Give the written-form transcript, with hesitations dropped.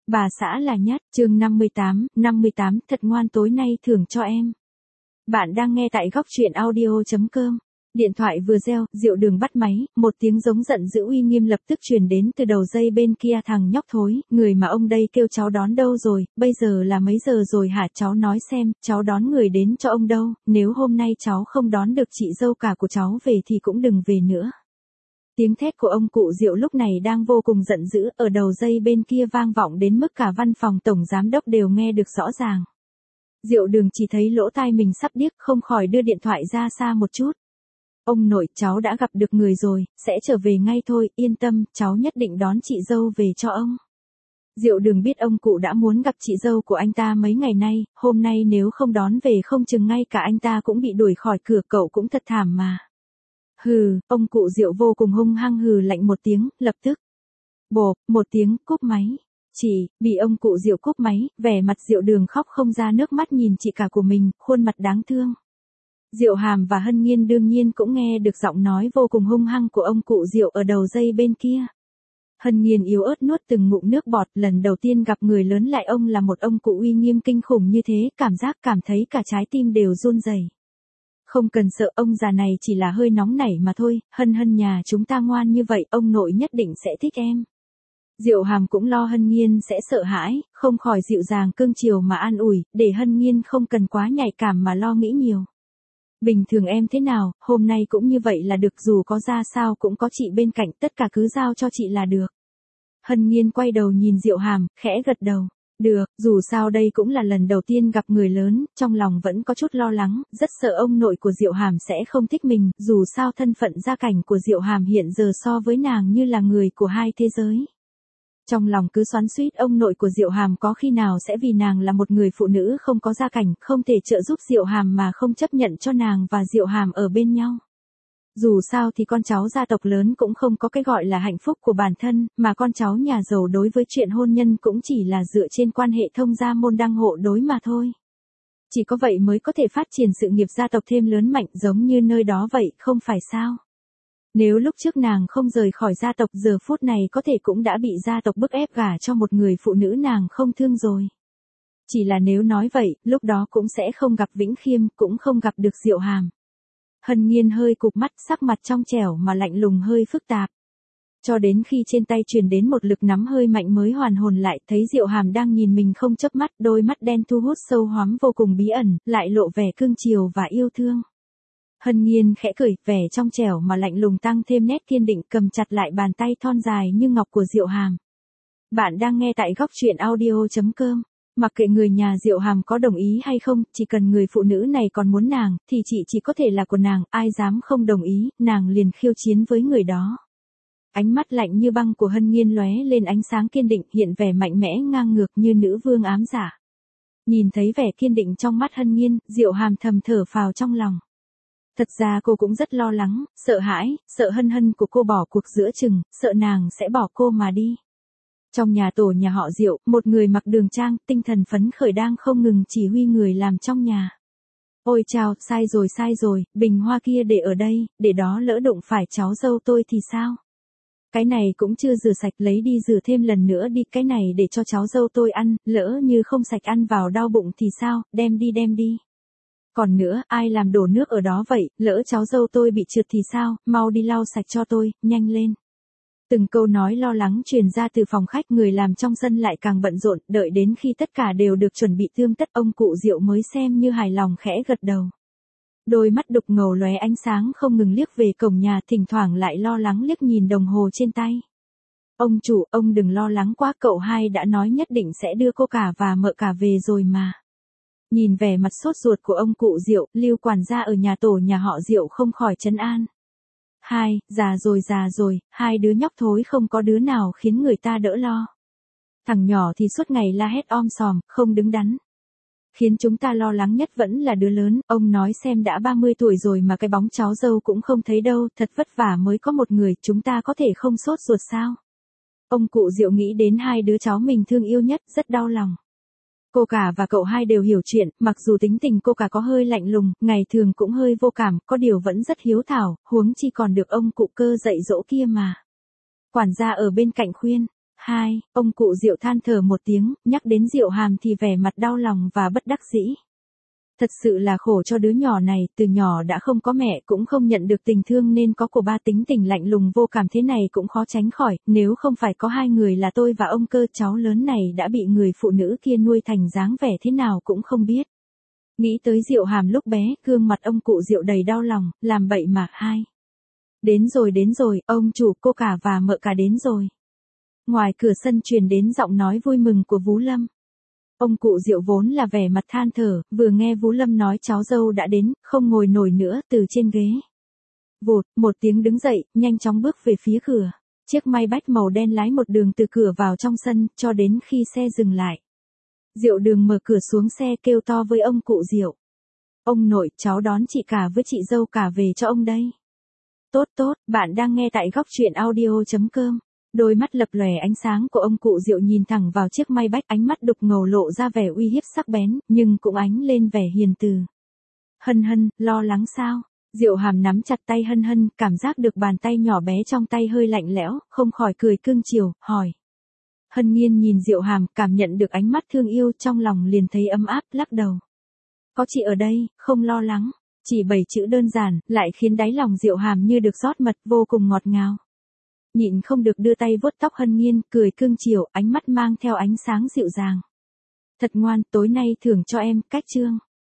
Bà xã là nhất, chương 58, thật ngoan tối nay thưởng cho em. Bạn đang nghe tại góc truyện audio.com. Điện thoại vừa reo, Diệu Đường bắt máy, một tiếng giống giận dữ uy nghiêm lập tức truyền đến từ đầu dây bên kia. Thằng nhóc thối, người mà ông đây kêu cháu đón đâu rồi, bây giờ là mấy giờ rồi hả? Cháu nói xem, cháu đón người đến cho ông đâu, nếu hôm nay cháu không đón được chị dâu cả của cháu về thì cũng đừng về nữa. Tiếng thét của ông cụ Diệu lúc này đang vô cùng giận dữ, ở đầu dây bên kia vang vọng đến mức cả văn phòng tổng giám đốc đều nghe được rõ ràng. Diệu Đường chỉ thấy lỗ tai mình sắp điếc, không khỏi đưa điện thoại ra xa một chút. Ông nội, cháu đã gặp được người rồi, sẽ trở về ngay thôi, yên tâm, cháu nhất định đón chị dâu về cho ông. Diệu Đường biết ông cụ đã muốn gặp chị dâu của anh ta mấy ngày nay, hôm nay nếu không đón về không chừng ngay cả anh ta cũng bị đuổi khỏi cửa, cậu cũng thật thảm mà. Hừ, ông cụ Diệu vô cùng hung hăng hừ lạnh một tiếng, lập tức. Bộp, một tiếng, cúp máy. Bị ông cụ Diệu cúp máy, vẻ mặt Diệu Đường khóc không ra nước mắt nhìn chị cả của mình, khuôn mặt đáng thương. Diệu Hàm và Hân Nhiên đương nhiên cũng nghe được giọng nói vô cùng hung hăng của ông cụ Diệu ở đầu dây bên kia. Hân Nhiên yếu ớt nuốt từng ngụm nước bọt, lần đầu tiên gặp người lớn lại ông là một ông cụ uy nghiêm kinh khủng như thế, cảm thấy cả trái tim đều run rẩy. Không cần sợ, ông già này chỉ là hơi nóng nảy mà thôi, Hân nhà chúng ta ngoan như vậy, ông nội nhất định sẽ thích em. Diệu Hàm cũng lo Hân Nhiên sẽ sợ hãi, không khỏi dịu dàng cương chiều mà an ủi, để Hân Nhiên không cần quá nhạy cảm mà lo nghĩ nhiều. Bình thường em thế nào, hôm nay cũng như vậy là được, dù có ra sao cũng có chị bên cạnh, tất cả cứ giao cho chị là được. Hân Nhiên quay đầu nhìn Diệu Hàm, khẽ gật đầu. Được, dù sao đây cũng là lần đầu tiên gặp người lớn, trong lòng vẫn có chút lo lắng, rất sợ ông nội của Diệu Hàm sẽ không thích mình, dù sao thân phận gia cảnh của Diệu Hàm hiện giờ so với nàng như là người của hai thế giới. Trong lòng cứ xoắn xuýt ông nội của Diệu Hàm có khi nào sẽ vì nàng là một người phụ nữ không có gia cảnh, không thể trợ giúp Diệu Hàm mà không chấp nhận cho nàng và Diệu Hàm ở bên nhau. Dù sao thì con cháu gia tộc lớn cũng không có cái gọi là hạnh phúc của bản thân, mà con cháu nhà giàu đối với chuyện hôn nhân cũng chỉ là dựa trên quan hệ thông gia môn đăng hộ đối mà thôi. Chỉ có vậy mới có thể phát triển sự nghiệp gia tộc thêm lớn mạnh giống như nơi đó vậy, không phải sao? Nếu lúc trước nàng không rời khỏi gia tộc giờ phút này có thể cũng đã bị gia tộc bức ép gả cho một người phụ nữ nàng không thương rồi. Chỉ là nếu nói vậy, lúc đó cũng sẽ không gặp Vĩnh Khiêm, cũng không gặp được Diệu Hàm. Hân Nhiên hơi cụp mắt, sắc mặt trong trẻo mà lạnh lùng hơi phức tạp. Cho đến khi trên tay truyền đến một lực nắm hơi mạnh mới hoàn hồn lại, thấy Diệu Hàm đang nhìn mình không chớp mắt, đôi mắt đen thu hút sâu hoắm vô cùng bí ẩn, lại lộ vẻ cương chiều và yêu thương. Hân Nhiên khẽ cười, vẻ trong trẻo mà lạnh lùng tăng thêm nét kiên định, cầm chặt lại bàn tay thon dài như ngọc của Diệu Hàm. Bạn đang nghe tại góc truyện audio.com. Mặc kệ người nhà Diệu Hàm có đồng ý hay không, chỉ cần người phụ nữ này còn muốn nàng, thì chị chỉ có thể là của nàng, ai dám không đồng ý, nàng liền khiêu chiến với người đó. Ánh mắt lạnh như băng của Hân Nhiên lóe lên ánh sáng kiên định, hiện vẻ mạnh mẽ ngang ngược như nữ vương ám giả. Nhìn thấy vẻ kiên định trong mắt Hân Nhiên, Diệu Hàm thầm thở phào trong lòng. Thật ra cô cũng rất lo lắng, sợ hãi, sợ Hân của cô bỏ cuộc giữa chừng, sợ nàng sẽ bỏ cô mà đi. Trong nhà tổ nhà họ Diệu, một người mặc đường trang, tinh thần phấn khởi đang không ngừng chỉ huy người làm trong nhà. Ôi chao, sai rồi, bình hoa kia để ở đây, để đó lỡ đụng phải cháu dâu tôi thì sao? Cái này cũng chưa rửa sạch, lấy đi rửa thêm lần nữa đi, cái này để cho cháu dâu tôi ăn, lỡ như không sạch ăn vào đau bụng thì sao, đem đi. Còn nữa, ai làm đổ nước ở đó vậy, lỡ cháu dâu tôi bị trượt thì sao, mau đi lau sạch cho tôi, nhanh lên. Từng câu nói lo lắng truyền ra từ phòng khách, người làm trong sân lại càng bận rộn, đợi đến khi tất cả đều được chuẩn bị tươm tất, ông cụ Diệu mới xem như hài lòng khẽ gật đầu. Đôi mắt đục ngầu lóe ánh sáng không ngừng liếc về cổng nhà, thỉnh thoảng lại lo lắng liếc nhìn đồng hồ trên tay. Ông chủ, ông đừng lo lắng quá, cậu hai đã nói nhất định sẽ đưa cô cả và mợ cả về rồi mà. Nhìn vẻ mặt sốt ruột của ông cụ Diệu, Lưu quản gia ở nhà tổ nhà họ Diệu không khỏi trấn an. Già rồi, hai đứa nhóc thối không có đứa nào khiến người ta đỡ lo. Thằng nhỏ thì suốt ngày la hét om sòm, không đứng đắn. Khiến chúng ta lo lắng nhất vẫn là đứa lớn, ông nói xem đã 30 tuổi rồi mà cái bóng cháu dâu cũng không thấy đâu, thật vất vả mới có một người, chúng ta có thể không sốt ruột sao? Ông cụ Diệu nghĩ đến hai đứa cháu mình thương yêu nhất, rất đau lòng. Cô cả và cậu hai đều hiểu chuyện, mặc dù tính tình cô cả có hơi lạnh lùng, ngày thường cũng hơi vô cảm, có điều vẫn rất hiếu thảo, huống chi còn được ông cụ Cơ dạy dỗ kia mà. Quản gia ở bên cạnh khuyên, 2, ông cụ Diệu than thở một tiếng, nhắc đến Diệu Hàm thì vẻ mặt đau lòng và bất đắc dĩ. Thật sự là khổ cho đứa nhỏ này, từ nhỏ đã không có mẹ cũng không nhận được tình thương nên có của ba tính tình lạnh lùng vô cảm thế này cũng khó tránh khỏi, nếu không phải có hai người là tôi và ông Cơ, cháu lớn này đã bị người phụ nữ kia nuôi thành dáng vẻ thế nào cũng không biết. Nghĩ tới Diệu Hàm lúc bé, gương mặt ông cụ Diệu đầy đau lòng, làm bậy mà. 2. Đến rồi, ông chủ, cô cả và mợ cả đến rồi. Ngoài cửa sân truyền đến giọng nói vui mừng của Vú Lâm. Ông cụ Diệu vốn là vẻ mặt than thở, vừa nghe Vú Lâm nói cháu dâu đã đến, không ngồi nổi nữa, từ trên ghế. Vụt, một tiếng đứng dậy, nhanh chóng bước về phía cửa. Chiếc Maybach màu đen lái một đường từ cửa vào trong sân, cho đến khi xe dừng lại. Diệu Đường mở cửa xuống xe kêu to với ông cụ Diệu. Ông nội, cháu đón chị cả với chị dâu cả về cho ông đây. Tốt, bạn đang nghe tại góc truyện audio.com. Đôi mắt lập lòe ánh sáng của ông cụ Diệu nhìn thẳng vào chiếc Maybach, ánh mắt đục ngầu lộ ra vẻ uy hiếp sắc bén, nhưng cũng ánh lên vẻ hiền từ. Hân, lo lắng sao? Diệu Hàm nắm chặt tay Hân, cảm giác được bàn tay nhỏ bé trong tay hơi lạnh lẽo, không khỏi cười cưng chiều, hỏi. Hân Nhiên nhìn Diệu Hàm, cảm nhận được ánh mắt thương yêu trong lòng liền thấy ấm áp, lắc đầu. Có chị ở đây, không lo lắng. Chỉ 7 chữ đơn giản, lại khiến đáy lòng Diệu Hàm như được rót mật, vô cùng ngọt ngào. Nhịn không được đưa tay vuốt tóc Hân Nhiên, cười cưng chiều, ánh mắt mang theo ánh sáng dịu dàng. Thật ngoan, tối nay thưởng cho em, cách chương.